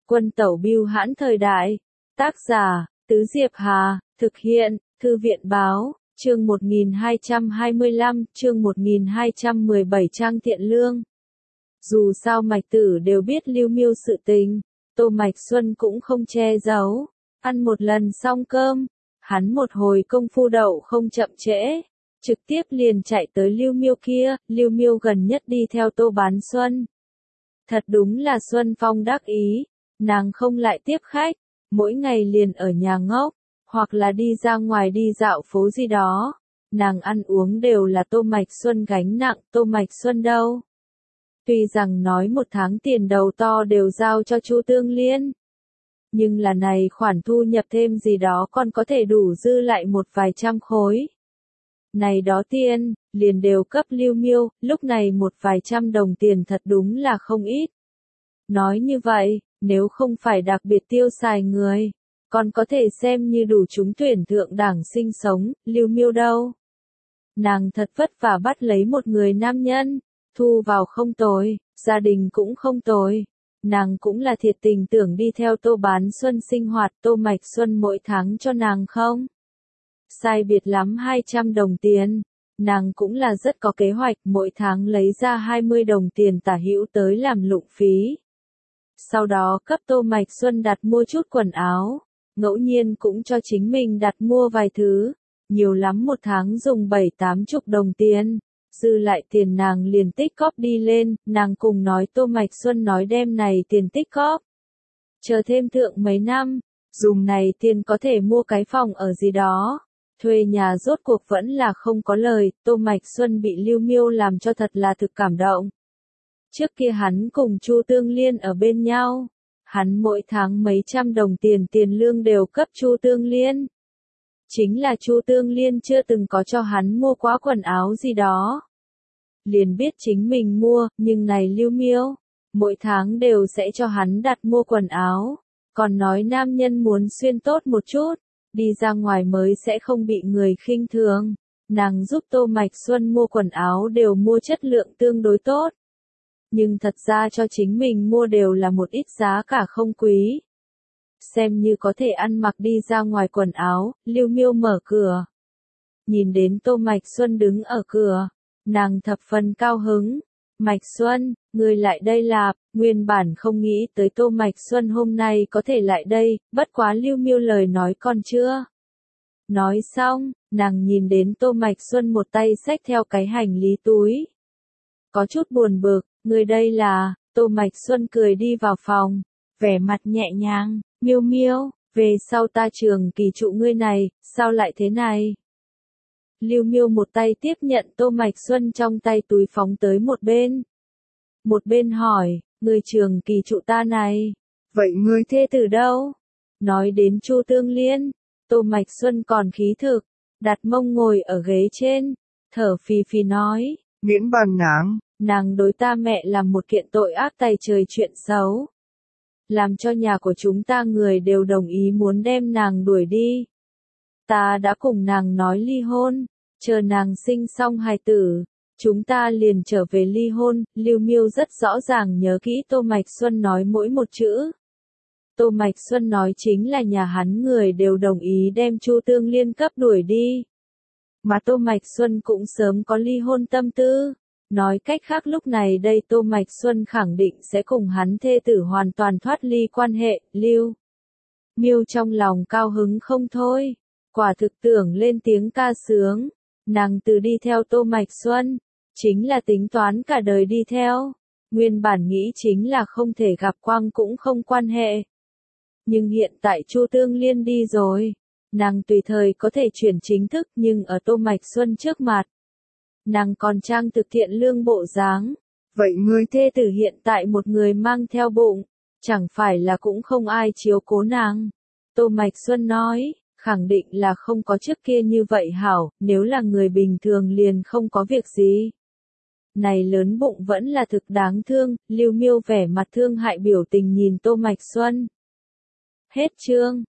Quân tẩu bưu hãn thời đại. Tác giả, Tứ Diệp Hà, thực hiện, Thư viện báo, chương 1225, chương 1217 Trang Thiện Lương. Dù sao Mạch Tử đều biết Lưu Miêu sự tình, Tô Mạch Xuân cũng không che giấu. Ăn một lần xong cơm, hắn một hồi công phu đậu không chậm trễ, trực tiếp liền chạy tới Lưu Miêu kia. Lưu Miêu gần nhất đi theo Tô Bán Xuân. Thật đúng là Xuân Phong đắc ý, nàng không lại tiếp khách, mỗi ngày liền ở nhà ngốc, hoặc là đi ra ngoài đi dạo phố gì đó. Nàng ăn uống đều là Tô Mạch Xuân gánh nặng. Tô Mạch Xuân đâu? Tuy rằng nói một tháng tiền đầu to đều giao cho Chu Tương Liên, nhưng là này khoản thu nhập thêm gì đó còn có thể đủ dư lại một vài trăm khối. Này đó tiền, liền đều cấp Lưu Miêu, lúc này một vài trăm đồng tiền thật đúng là không ít. Nói như vậy, nếu không phải đặc biệt tiêu xài người, còn có thể xem như đủ trúng tuyển thượng đẳng sinh sống. Lưu Miêu đâu? Nàng thật vất vả bắt lấy một người nam nhân, thu vào không tồi, gia đình cũng không tồi. Nàng cũng là thiệt tình tưởng đi theo Tô Bán Xuân sinh hoạt. Tô Mạch Xuân mỗi tháng cho nàng không sai biệt lắm 200 đồng tiền. Nàng cũng là rất có kế hoạch, mỗi tháng lấy ra 20 đồng tiền tả hữu tới làm lụng phí. Sau đó cấp Tô Mạch Xuân đặt mua chút quần áo, ngẫu nhiên cũng cho chính mình đặt mua vài thứ, nhiều lắm một tháng dùng 7-80 đồng tiền. Dư lại tiền nàng liền tích cóp đi lên. Nàng cùng nói Tô Mạch Xuân nói đem này tiền tích cóp, chờ thêm thượng mấy năm, dùng này tiền có thể mua cái phòng ở gì đó. Thuê nhà rốt cuộc vẫn là không có lời. Tô Mạch Xuân bị Lưu Miêu làm cho thật là thực cảm động. Trước kia hắn cùng Chu Tương Liên ở bên nhau, hắn mỗi tháng mấy trăm đồng tiền lương đều cấp Chu Tương Liên. Chính là Chu Tương Liên chưa từng có cho hắn mua quá quần áo gì đó. Liền biết chính mình mua, nhưng này Lưu Miêu, mỗi tháng đều sẽ cho hắn đặt mua quần áo, còn nói nam nhân muốn xuyên tốt một chút, đi ra ngoài mới sẽ không bị người khinh thường. Nàng giúp Tô Mạch Xuân mua quần áo đều mua chất lượng tương đối tốt. Nhưng thật ra cho chính mình mua đều là một ít giá cả không quý. Xem như có thể ăn mặc đi ra ngoài quần áo. Lưu Miêu mở cửa, nhìn đến Tô Mạch Xuân đứng ở cửa, nàng thập phần cao hứng. Mạch Xuân, ngươi lại đây lạp. Nguyên bản không nghĩ tới Tô Mạch Xuân hôm nay có thể lại đây, bất quá Lưu Miêu lời nói còn chưa nói xong, nàng nhìn đến Tô Mạch Xuân một tay xách theo cái hành lý túi, có chút buồn bực. Người đây là? Tô Mạch Xuân cười đi vào phòng, vẻ mặt nhẹ nhàng. Miêu Miêu, về sau ta trường kỳ trụ ngươi này, sao lại thế này? Lưu Miêu một tay tiếp nhận Tô Mạch Xuân trong tay túi phóng tới một bên hỏi, ngươi trường kỳ trụ ta này, vậy ngươi thê tử đâu? Nói đến Chu Tương Liên, Tô Mạch Xuân còn khí thực, đặt mông ngồi ở ghế trên, thở phì phì nói, miễn bàn nàng đối ta mẹ làm một kiện tội ác tày trời chuyện xấu, làm cho nhà của chúng ta người đều đồng ý muốn đem nàng đuổi đi. Ta đã cùng nàng nói ly hôn, chờ nàng sinh xong hài tử, chúng ta liền trở về ly hôn. Lưu Miêu rất rõ ràng nhớ kỹ Tô Mạch Xuân nói mỗi một chữ. Tô Mạch Xuân nói chính là nhà hắn người đều đồng ý đem Chu Tương Liên cấp đuổi đi. Mà Tô Mạch Xuân cũng sớm có ly hôn tâm tư. Nói cách khác lúc này đây Tô Mạch Xuân khẳng định sẽ cùng hắn thê tử hoàn toàn thoát ly quan hệ. Lưu Miêu trong lòng cao hứng không thôi, quả thực tưởng lên tiếng ca sướng. Nàng từ đi theo Tô Mạch Xuân, chính là tính toán cả đời đi theo. Nguyên bản nghĩ chính là không thể gặp quang cũng không quan hệ. Nhưng hiện tại Chu Tương Liên đi rồi, nàng tùy thời có thể chuyển chính thức, nhưng ở Tô Mạch Xuân trước mặt, nàng còn trang thực thiện lương bộ dáng. Vậy ngươi thê tử hiện tại một người mang theo bụng, chẳng phải là cũng không ai chiếu cố nàng? Tô Mạch Xuân nói, khẳng định là không có trước kia như vậy hảo, nếu là người bình thường liền không có việc gì. Này lớn bụng vẫn là thực đáng thương. Lưu Miêu vẻ mặt thương hại biểu tình nhìn Tô Mạch Xuân. Hết chương.